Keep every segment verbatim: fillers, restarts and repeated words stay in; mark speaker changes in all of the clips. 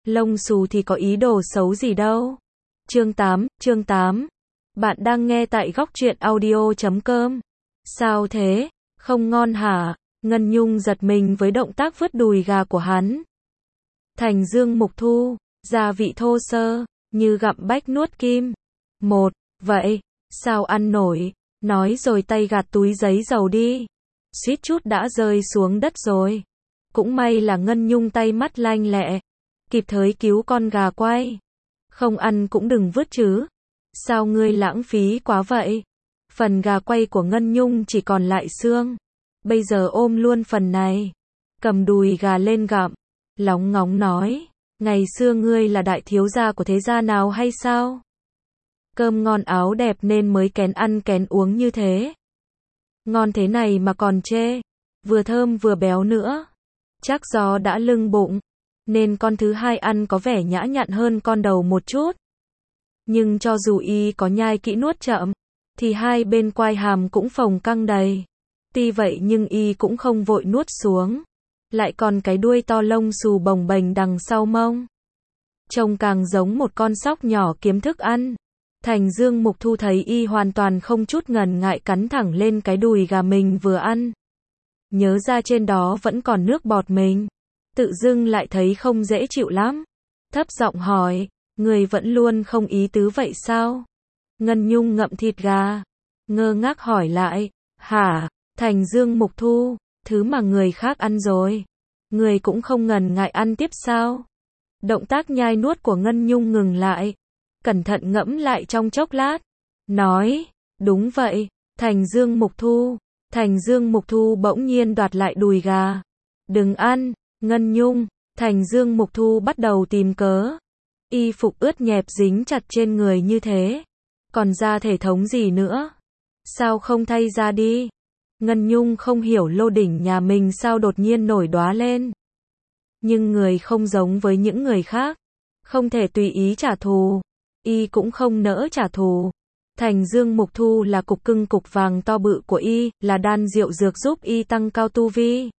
Speaker 1: Lông xù thì có ý đồ xấu gì đâu. Chương tám, chương tám. Bạn đang nghe tại góc truyện audio chấm com. Sao thế? Không ngon hả? Ngân Nhung giật mình với động tác vứt đùi gà của hắn. Thành Dương Mục Thu, gia vị thô sơ, như gặm bách nuốt kim. Một, vậy, sao ăn nổi? Nói rồi tay gạt túi giấy dầu đi. Suýt chút đã rơi xuống đất rồi. Cũng may là Ngân Nhung tay mắt lanh lẹ, kịp thời cứu con gà quay. Không ăn cũng đừng vứt chứ. Sao ngươi lãng phí quá vậy? Phần gà quay của Ngân Nhung chỉ còn lại xương. Bây giờ ôm luôn phần này. Cầm đùi gà lên gặm. Lóng ngóng nói. Ngày xưa ngươi là đại thiếu gia của thế gia nào hay sao? Cơm ngon áo đẹp nên mới kén ăn kén uống như thế. Ngon thế này mà còn chê. Vừa thơm vừa béo nữa. Chắc do đã lưng bụng, nên con thứ hai ăn có vẻ nhã nhặn hơn con đầu một chút. Nhưng cho dù y có nhai kỹ nuốt chậm, thì hai bên quai hàm cũng phồng căng đầy. Tuy vậy nhưng y cũng không vội nuốt xuống. Lại còn cái đuôi to lông xù bồng bềnh đằng sau mông. Trông càng giống một con sóc nhỏ kiếm thức ăn. Thành Dương Mục Thu thấy y hoàn toàn không chút ngần ngại cắn thẳng lên cái đùi gà mình vừa ăn. Nhớ ra trên đó vẫn còn nước bọt mình. Tự dưng lại thấy không dễ chịu lắm. Thấp giọng hỏi, người vẫn luôn không ý tứ vậy sao? Ngân Nhung ngậm thịt gà. Ngơ ngác hỏi lại, hả? Thành Dương Mục Thu, thứ mà người khác ăn rồi. Người cũng không ngần ngại ăn tiếp sao? Động tác nhai nuốt của Ngân Nhung ngừng lại. Cẩn thận ngẫm lại trong chốc lát. Nói, đúng vậy, Thành Dương Mục Thu. Thành Dương Mục Thu bỗng nhiên đoạt lại đùi gà. Đừng ăn, Ngân Nhung. Thành Dương Mục Thu bắt đầu tìm cớ. Y phục ướt nhẹp dính chặt trên người như thế. Còn ra thể thống gì nữa? Sao không thay ra đi? Ngân Nhung không hiểu lô đỉnh nhà mình sao đột nhiên nổi đóa lên. Nhưng người không giống với những người khác. Không thể tùy ý trả thù. Y cũng không nỡ trả thù. Thành Dương Mục Thu là cục cưng cục vàng to bự của y, là đan diệu dược giúp y tăng cao tu vi.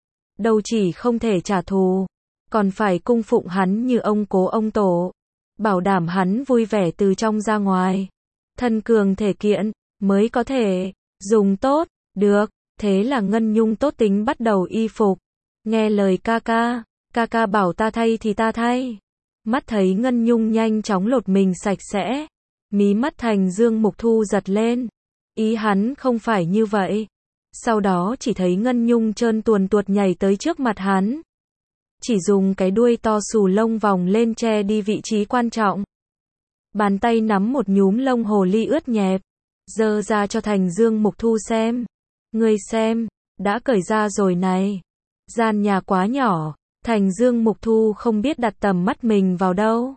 Speaker 1: Đâu chỉ không thể trả thù, còn phải cung phụng hắn như ông cố ông tổ. Bảo đảm hắn vui vẻ từ trong ra ngoài. Thân cường thể kiện, mới có thể dùng tốt, được. Thế là Ngân Nhung tốt tính bắt đầu y phục. Nghe lời ca ca, ca ca bảo ta thay thì ta thay. Mắt thấy Ngân Nhung nhanh chóng lột mình sạch sẽ. Mí mắt Thành Dương Mục Thu giật lên. Ý hắn không phải như vậy. Sau đó chỉ thấy Ngân Nhung trơn tuồn tuột nhảy tới trước mặt hắn. Chỉ dùng cái đuôi to xù lông vòng lên che đi vị trí quan trọng. Bàn tay nắm một nhúm lông hồ ly ướt nhẹp. Giơ ra cho Thành Dương Mục Thu xem. Ngươi xem, đã cởi ra rồi này. Gian nhà quá nhỏ. Thành Dương Mục Thu không biết đặt tầm mắt mình vào đâu.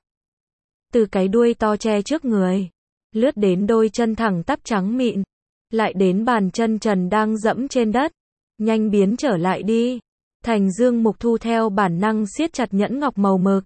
Speaker 1: Từ cái đuôi to che trước người, lướt đến đôi chân thẳng tắp trắng mịn, lại đến bàn chân trần đang dẫm trên đất. Nhanh biến trở lại đi. Thành Dương Mục Thu theo bản năng siết chặt nhẫn ngọc màu mực.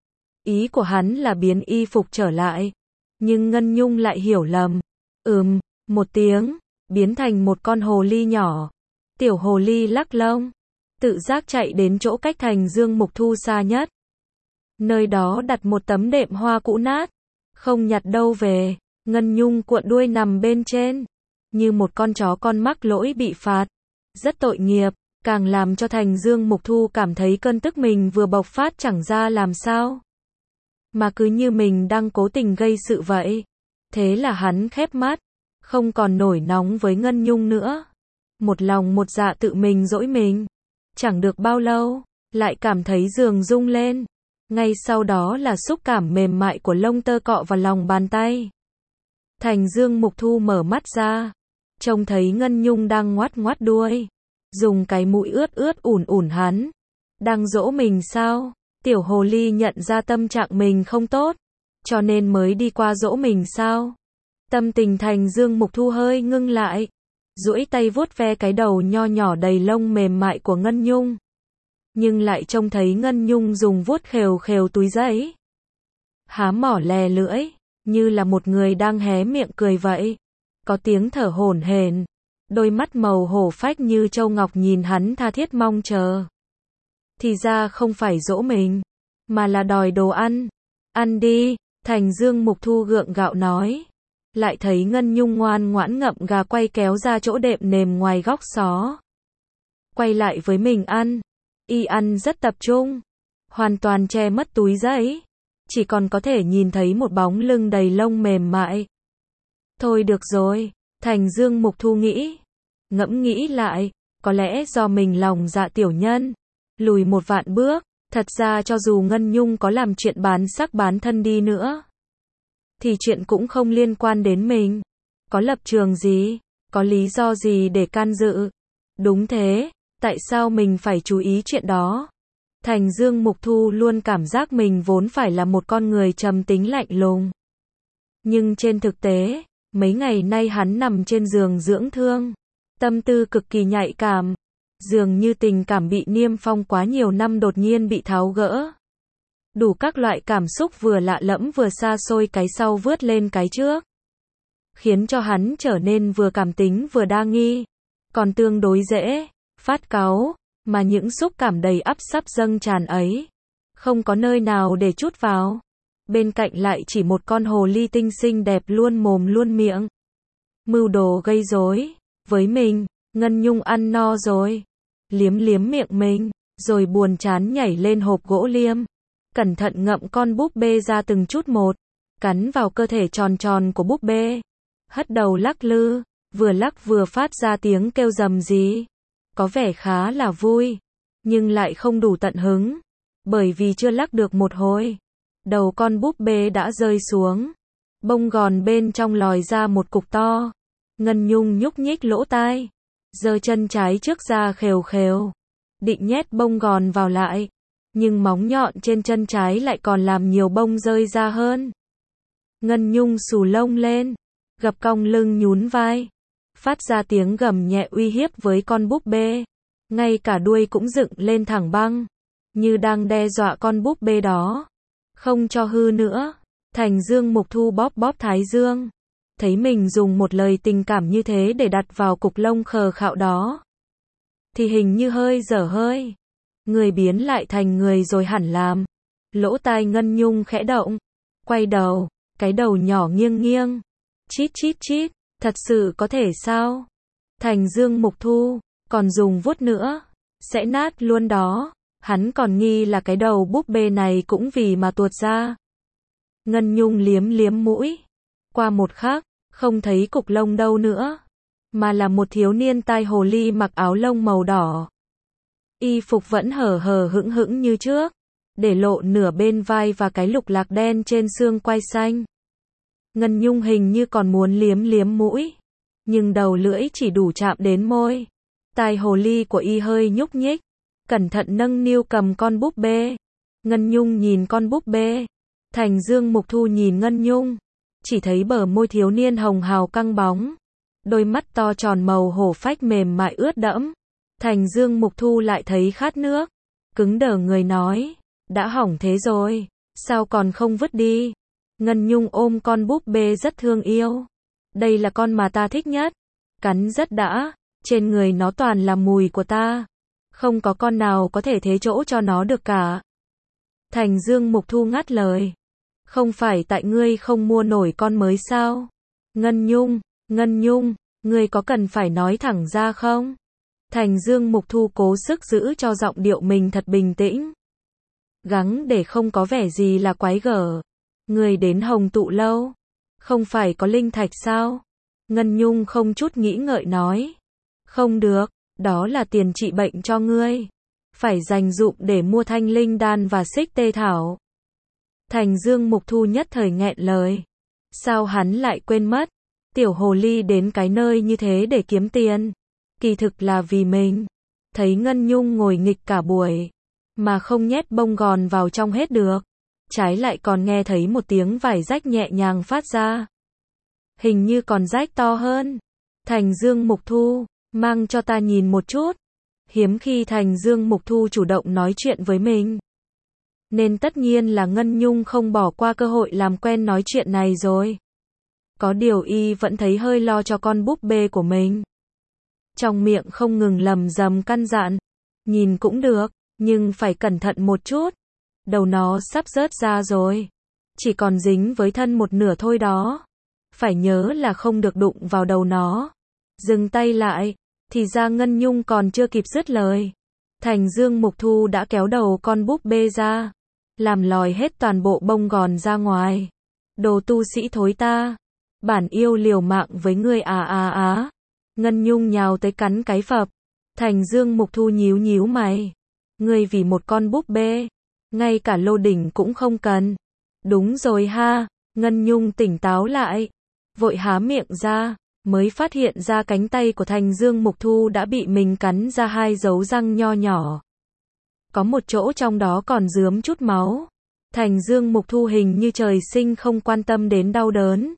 Speaker 1: Ý của hắn là biến y phục trở lại. Nhưng Ngân Nhung lại hiểu lầm. Ừm, một tiếng, biến thành một con hồ ly nhỏ. Tiểu hồ ly lắc lông, tự giác chạy đến chỗ cách Thành Dương Mục Thu xa nhất. Nơi đó đặt một tấm đệm hoa cũ nát. Không nhặt đâu về. Ngân Nhung cuộn đuôi nằm bên trên. Như một con chó con mắc lỗi bị phạt. Rất tội nghiệp. Càng làm cho Thành Dương Mục Thu cảm thấy cơn tức mình vừa bộc phát chẳng ra làm sao. Mà cứ như mình đang cố tình gây sự vậy. Thế là hắn khép mắt. Không còn nổi nóng với Ngân Nhung nữa. Một lòng một dạ tự mình dỗi mình. Chẳng được bao lâu, lại cảm thấy giường rung lên. Ngay sau đó là xúc cảm mềm mại của lông tơ cọ vào lòng bàn tay. Thành Dương Mục Thu mở mắt ra. Trông thấy Ngân Nhung đang ngoắt ngoắt đuôi. Dùng cái mũi ướt ướt ủn ủn hắn. Đang dỗ mình sao? Tiểu hồ ly nhận ra tâm trạng mình không tốt. Cho nên mới đi qua dỗ mình sao? Tâm tình Thành Dương Mục Thu hơi ngưng lại. Duỗi tay vuốt ve cái đầu nho nhỏ đầy lông mềm mại của Ngân Nhung. Nhưng lại trông thấy Ngân Nhung dùng vuốt khều khều túi giấy. Há mỏ lè lưỡi, như là một người đang hé miệng cười vậy. Có tiếng thở hổn hển. Đôi mắt màu hổ phách như châu ngọc nhìn hắn tha thiết mong chờ. Thì ra không phải dỗ mình, mà là đòi đồ ăn. Ăn đi, Thành Dương Mục Thu gượng gạo nói. Lại thấy Ngân Nhung ngoan ngoãn ngậm gà quay kéo ra chỗ đệm nềm ngoài góc xó. Quay lại với mình ăn. Y ăn rất tập trung. Hoàn toàn che mất túi giấy. Chỉ còn có thể nhìn thấy một bóng lưng đầy lông mềm mại. Thôi được rồi, Thành Dương Mục Thu nghĩ. Ngẫm nghĩ lại, có lẽ do mình lòng dạ tiểu nhân. Lùi một vạn bước, thật ra cho dù Ngân Nhung có làm chuyện bán sắc bán thân đi nữa. Thì chuyện cũng không liên quan đến mình. Có lập trường gì, có lý do gì để can dự. Đúng thế, tại sao mình phải chú ý chuyện đó? Thành Dương Mục Thu luôn cảm giác mình vốn phải là một con người trầm tính lạnh lùng. Nhưng trên thực tế, mấy ngày nay hắn nằm trên giường dưỡng thương. Tâm tư cực kỳ nhạy cảm. Dường như tình cảm bị niêm phong quá nhiều năm đột nhiên bị tháo gỡ. Đủ các loại cảm xúc vừa lạ lẫm vừa xa xôi cái sau vướt lên cái trước. Khiến cho hắn trở nên vừa cảm tính vừa đa nghi. Còn tương đối dễ, phát cáu, mà những xúc cảm đầy ắp sắp dâng tràn ấy. Không có nơi nào để trút vào. Bên cạnh lại chỉ một con hồ ly tinh xinh đẹp luôn mồm luôn miệng. Mưu đồ gây rối. Với mình, Ngân Nhung ăn no rồi. Liếm liếm miệng mình, rồi buồn chán nhảy lên hộp gỗ liêm. Cẩn thận ngậm con búp bê ra từng chút một. Cắn vào cơ thể tròn tròn của búp bê. Hất đầu lắc lư, vừa lắc vừa phát ra tiếng kêu rầm rì. Có vẻ khá là vui, nhưng lại không đủ tận hứng. Bởi vì chưa lắc được một hồi, đầu con búp bê đã rơi xuống. Bông gòn bên trong lòi ra một cục to. Ngân Nhung nhúc nhích lỗ tai, giơ chân trái trước ra khều khều. Định nhét bông gòn vào lại. Nhưng móng nhọn trên chân trái lại còn làm nhiều bông rơi ra hơn. Ngân Nhung xù lông lên, gập cong lưng nhún vai. Phát ra tiếng gầm nhẹ uy hiếp với con búp bê. Ngay cả đuôi cũng dựng lên thẳng băng. Như đang đe dọa con búp bê đó. Không cho hư nữa. Thành Dương Mục Thu bóp bóp thái dương. Thấy mình dùng một lời tình cảm như thế để đặt vào cục lông khờ khạo đó. Thì hình như hơi dở hơi. Người biến lại thành người rồi hẳn làm. Lỗ tai Ngân Nhung khẽ động. Quay đầu, cái đầu nhỏ nghiêng nghiêng. Chít chít chít, thật sự có thể sao? Thành Dương Mục Thu, còn dùng vuốt nữa, sẽ nát luôn đó. Hắn còn nghi là cái đầu búp bê này cũng vì mà tuột ra. Ngân Nhung liếm liếm mũi. Qua một khắc, không thấy cục lông đâu nữa. Mà là một thiếu niên tai hồ ly mặc áo lông màu đỏ. Y phục vẫn hở hở hững hững như trước, để lộ nửa bên vai và cái lục lạc đen trên xương quai xanh. Ngân Nhung hình như còn muốn liếm liếm mũi, nhưng đầu lưỡi chỉ đủ chạm đến môi. Tai hồ ly của Y hơi nhúc nhích, cẩn thận nâng niu cầm con búp bê. Ngân Nhung nhìn con búp bê. Thành Dương Mục Thu nhìn Ngân Nhung, chỉ thấy bờ môi thiếu niên hồng hào căng bóng, đôi mắt to tròn màu hổ phách mềm mại ướt đẫm. Thành Dương Mục Thu lại thấy khát nước, cứng đờ người nói, đã hỏng thế rồi, sao còn không vứt đi? Ngân Nhung ôm con búp bê rất thương yêu. Đây là con mà ta thích nhất, cắn rất đã, trên người nó toàn là mùi của ta. Không có con nào có thể thế chỗ cho nó được cả. Thành Dương Mục Thu ngắt lời, không phải tại ngươi không mua nổi con mới sao? Ngân Nhung, Ngân Nhung, ngươi có cần phải nói thẳng ra không? Thành Dương Mục Thu cố sức giữ cho giọng điệu mình thật bình tĩnh. Gắng để không có vẻ gì là quái gở. Người đến Hồng Tụ Lâu, không phải có linh thạch sao? Ngân Nhung không chút nghĩ ngợi nói. Không được, đó là tiền trị bệnh cho ngươi. Phải dành dụm để mua thanh linh đan và xích tê thảo. Thành Dương Mục Thu nhất thời nghẹn lời. Sao hắn lại quên mất? Tiểu hồ ly đến cái nơi như thế để kiếm tiền. Kỳ thực là vì mình. Thấy Ngân Nhung ngồi nghịch cả buổi, mà không nhét bông gòn vào trong hết được. Trái lại còn nghe thấy một tiếng vải rách nhẹ nhàng phát ra. Hình như còn rách to hơn. Thành Dương Mục Thu, mang cho ta nhìn một chút. Hiếm khi Thành Dương Mục Thu chủ động nói chuyện với mình. Nên tất nhiên là Ngân Nhung không bỏ qua cơ hội làm quen nói chuyện này rồi. Có điều Y vẫn thấy hơi lo cho con búp bê của mình. Trong miệng không ngừng lầm rầm căn dặn. Nhìn cũng được, nhưng phải cẩn thận một chút. đầu nó sắp rớt ra rồi. Chỉ còn dính với thân một nửa thôi đó. Phải nhớ là không được đụng vào đầu nó. Dừng tay lại, thì ra Ngân Nhung còn chưa kịp dứt lời. Thành Dương Mục Thu đã kéo đầu con búp bê ra, làm lòi hết toàn bộ bông gòn ra ngoài. Đồ tu sĩ thối ta, bản yêu liều mạng với ngươi à à á. Ngân Nhung nhào tới cắn cái phập. Thành Dương Mục Thu nhíu nhíu mày. Ngươi vì một con búp bê, ngay cả lô đỉnh cũng không cần. Đúng rồi ha, Ngân Nhung tỉnh táo lại, vội há miệng ra, mới phát hiện ra cánh tay của Thành Dương Mục Thu đã bị mình cắn ra hai dấu răng nho nhỏ. Có một chỗ trong đó còn rướm chút máu. Thành Dương Mục Thu hình như trời sinh không quan tâm đến đau đớn.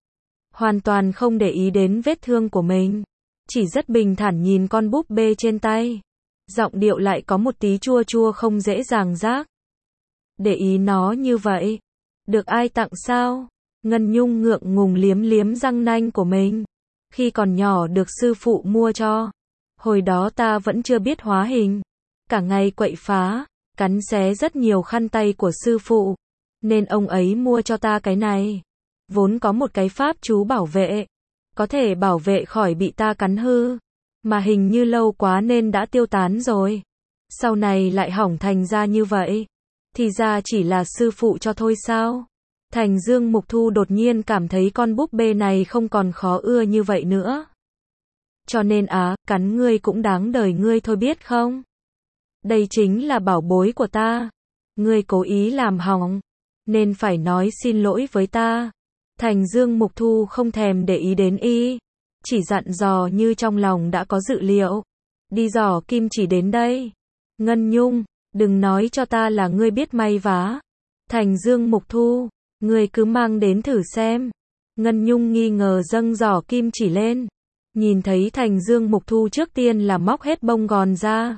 Speaker 1: Hoàn toàn không để ý đến vết thương của mình. Chỉ rất bình thản nhìn con búp bê trên tay. Giọng điệu lại có một tí chua chua không dễ dàng giác. Để ý nó như vậy. Được ai tặng sao? Ngân Nhung ngượng ngùng liếm liếm răng nanh của mình. Khi còn nhỏ được sư phụ mua cho. Hồi đó ta vẫn chưa biết hóa hình. Cả ngày quậy phá, cắn xé rất nhiều khăn tay của sư phụ. Nên ông ấy mua cho ta cái này. Vốn có một cái pháp chú bảo vệ. Có thể bảo vệ khỏi bị ta cắn hư. Mà hình như lâu quá nên đã tiêu tán rồi. Sau này lại hỏng thành ra như vậy. Thì ra chỉ là sư phụ cho thôi sao? Thành Dương Mục Thu đột nhiên cảm thấy con búp bê này không còn khó ưa như vậy nữa. Cho nên á, cắn ngươi cũng đáng đời ngươi thôi biết không? Đây chính là bảo bối của ta. Ngươi cố ý làm hỏng, nên phải nói xin lỗi với ta. Thành Dương Mục Thu không thèm để ý đến y, chỉ dặn dò như trong lòng đã có dự liệu. Đi giỏ kim chỉ đến đây. Ngân Nhung, đừng nói cho ta là ngươi biết may vá. Thành Dương Mục Thu, ngươi cứ mang đến thử xem. Ngân Nhung nghi ngờ dâng giỏ kim chỉ lên. Nhìn thấy Thành Dương Mục Thu trước tiên là móc hết bông gòn ra.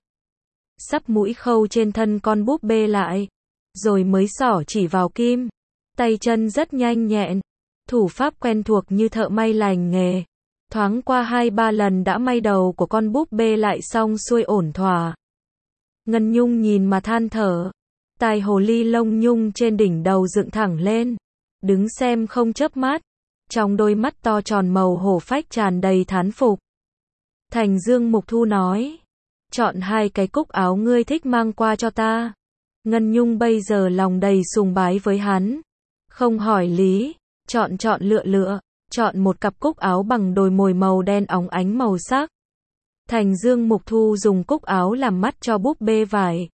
Speaker 1: Sắp mũi khâu trên thân con búp bê lại. Rồi mới xỏ chỉ vào kim. Tay chân rất nhanh nhẹn. Thủ pháp quen thuộc như thợ may lành nghề. Thoáng qua hai ba lần đã may đầu của con búp bê lại xong xuôi ổn thỏa. Ngân Nhung nhìn mà than thở. Tai hồ ly lông nhung trên đỉnh đầu dựng thẳng lên. Đứng xem không chớp mắt. Trong đôi mắt to tròn màu hổ phách tràn đầy thán phục. Thành Dương Mục Thu nói. Chọn hai cái cúc áo ngươi thích mang qua cho ta. Ngân Nhung bây giờ lòng đầy sùng bái với hắn. Không hỏi lý. Chọn chọn lựa lựa. Chọn một cặp cúc áo bằng đồi mồi màu đen óng ánh màu sắc. Thành Dương Mục Thu dùng cúc áo làm mắt cho búp bê vải.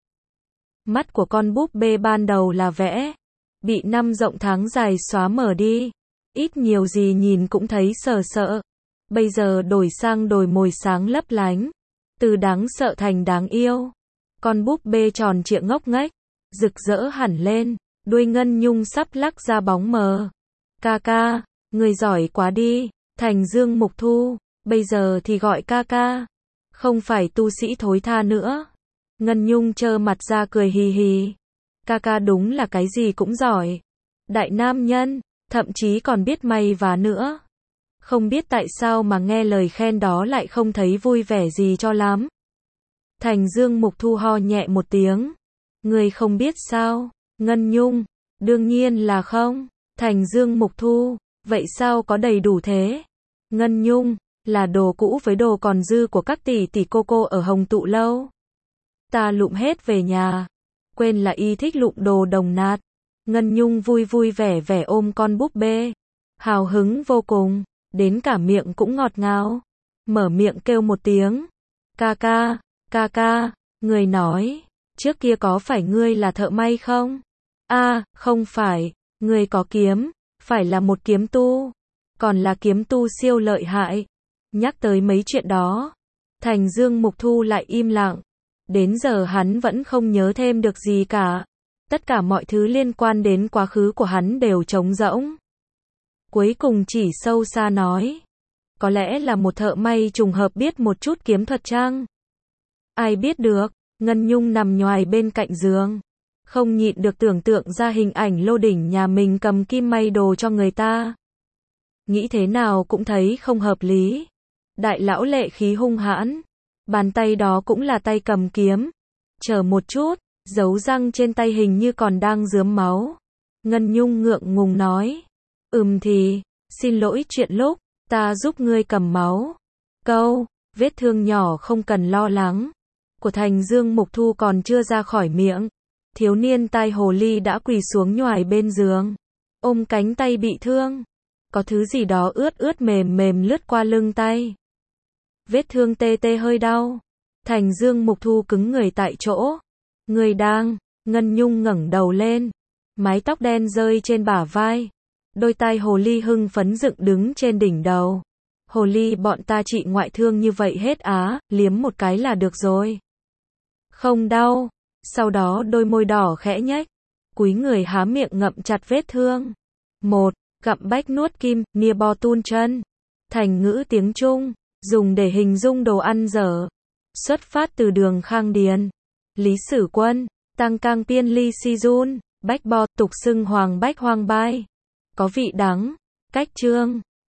Speaker 1: Mắt của con búp bê ban đầu là vẽ. Bị năm rộng tháng dài xóa mở đi. Ít nhiều gì nhìn cũng thấy sờ sợ. Bây giờ đổi sang đồi mồi sáng lấp lánh. Từ đáng sợ thành đáng yêu. Con búp bê tròn trịa ngốc nghếch. Rực rỡ hẳn lên. Đuôi Ngân Nhung sắp lắc ra bóng mờ. Ca ca, người giỏi quá đi. Thành Dương Mục Thu, bây giờ thì gọi ca ca. Không phải tu sĩ thối tha nữa. Ngân Nhung trơ mặt ra cười hì hì. Ca ca đúng là cái gì cũng giỏi. Đại nam nhân, thậm chí còn biết may vá nữa. Không biết tại sao mà nghe lời khen đó lại không thấy vui vẻ gì cho lắm. Thành Dương Mục Thu ho nhẹ một tiếng. Người không biết sao? Ngân Nhung, đương nhiên là không. Thành Dương Mục Thu, vậy sao có đầy đủ thế? Ngân Nhung, là đồ cũ với đồ còn dư của các tỷ tỷ cô cô ở Hồng Tụ Lâu. Ta lụm hết về nhà. Quên là y thích lụm đồ đồng nát. Ngân Nhung vui vui vẻ vẻ ôm con búp bê. Hào hứng vô cùng, đến cả miệng cũng ngọt ngào. Mở miệng kêu một tiếng. Ca ca, ca ca, người nói, trước kia có phải ngươi là thợ may không? A, không phải, ngươi có kiếm, phải là một kiếm tu. Còn là kiếm tu siêu lợi hại. Nhắc tới mấy chuyện đó, Thành Dương Mục Thu lại im lặng. Đến giờ hắn vẫn không nhớ thêm được gì cả. Tất cả mọi thứ liên quan đến quá khứ của hắn đều trống rỗng. Cuối cùng chỉ sâu xa nói. Có lẽ là một thợ may trùng hợp biết một chút kiếm thuật chăng? Ai biết được. Ngân Nhung nằm nhoài bên cạnh giường. Không nhịn được tưởng tượng ra hình ảnh Lô Đỉnh nhà mình cầm kim may đồ cho người ta. Nghĩ thế nào cũng thấy không hợp lý. Đại lão lệ khí hung hãn. Bàn tay đó cũng là tay cầm kiếm. Chờ một chút, Dấu răng trên tay hình như còn đang rướm máu. Ngân Nhung ngượng ngùng nói. Ừm thì, xin lỗi chuyện lúc, ta giúp ngươi cầm máu. Câu, vết thương nhỏ không cần lo lắng. Của Thành Dương Mục Thu còn chưa ra khỏi miệng. Thiếu niên tai hồ ly đã quỳ xuống nhoài bên giường. Ôm cánh tay bị thương. Có thứ gì đó ướt ướt mềm mềm lướt qua lưng tay. Vết thương tê tê hơi đau. Thành Dương Mục Thu cứng người tại chỗ. Người đang, Ngân Nhung ngẩng đầu lên. Mái tóc đen rơi trên bả vai. Đôi tai hồ ly hưng phấn dựng đứng trên đỉnh đầu. Hồ ly bọn ta trị ngoại thương như vậy hết á, liếm một cái là được rồi. Không đau. Sau đó đôi môi đỏ khẽ nhếch. Cúi người há miệng ngậm chặt vết thương. Một, gặm bách nuốt kim, nia bo tun chân. Thành ngữ tiếng Trung, dùng để hình dung đồ ăn dở. Xuất phát từ đường Khang Điền. Lý Sử Quân, Tăng Cang Piên Ly Si Jun, Bách Bo, tục xưng Hoàng Bách Hoang Bai. Có vị đắng. Cách chương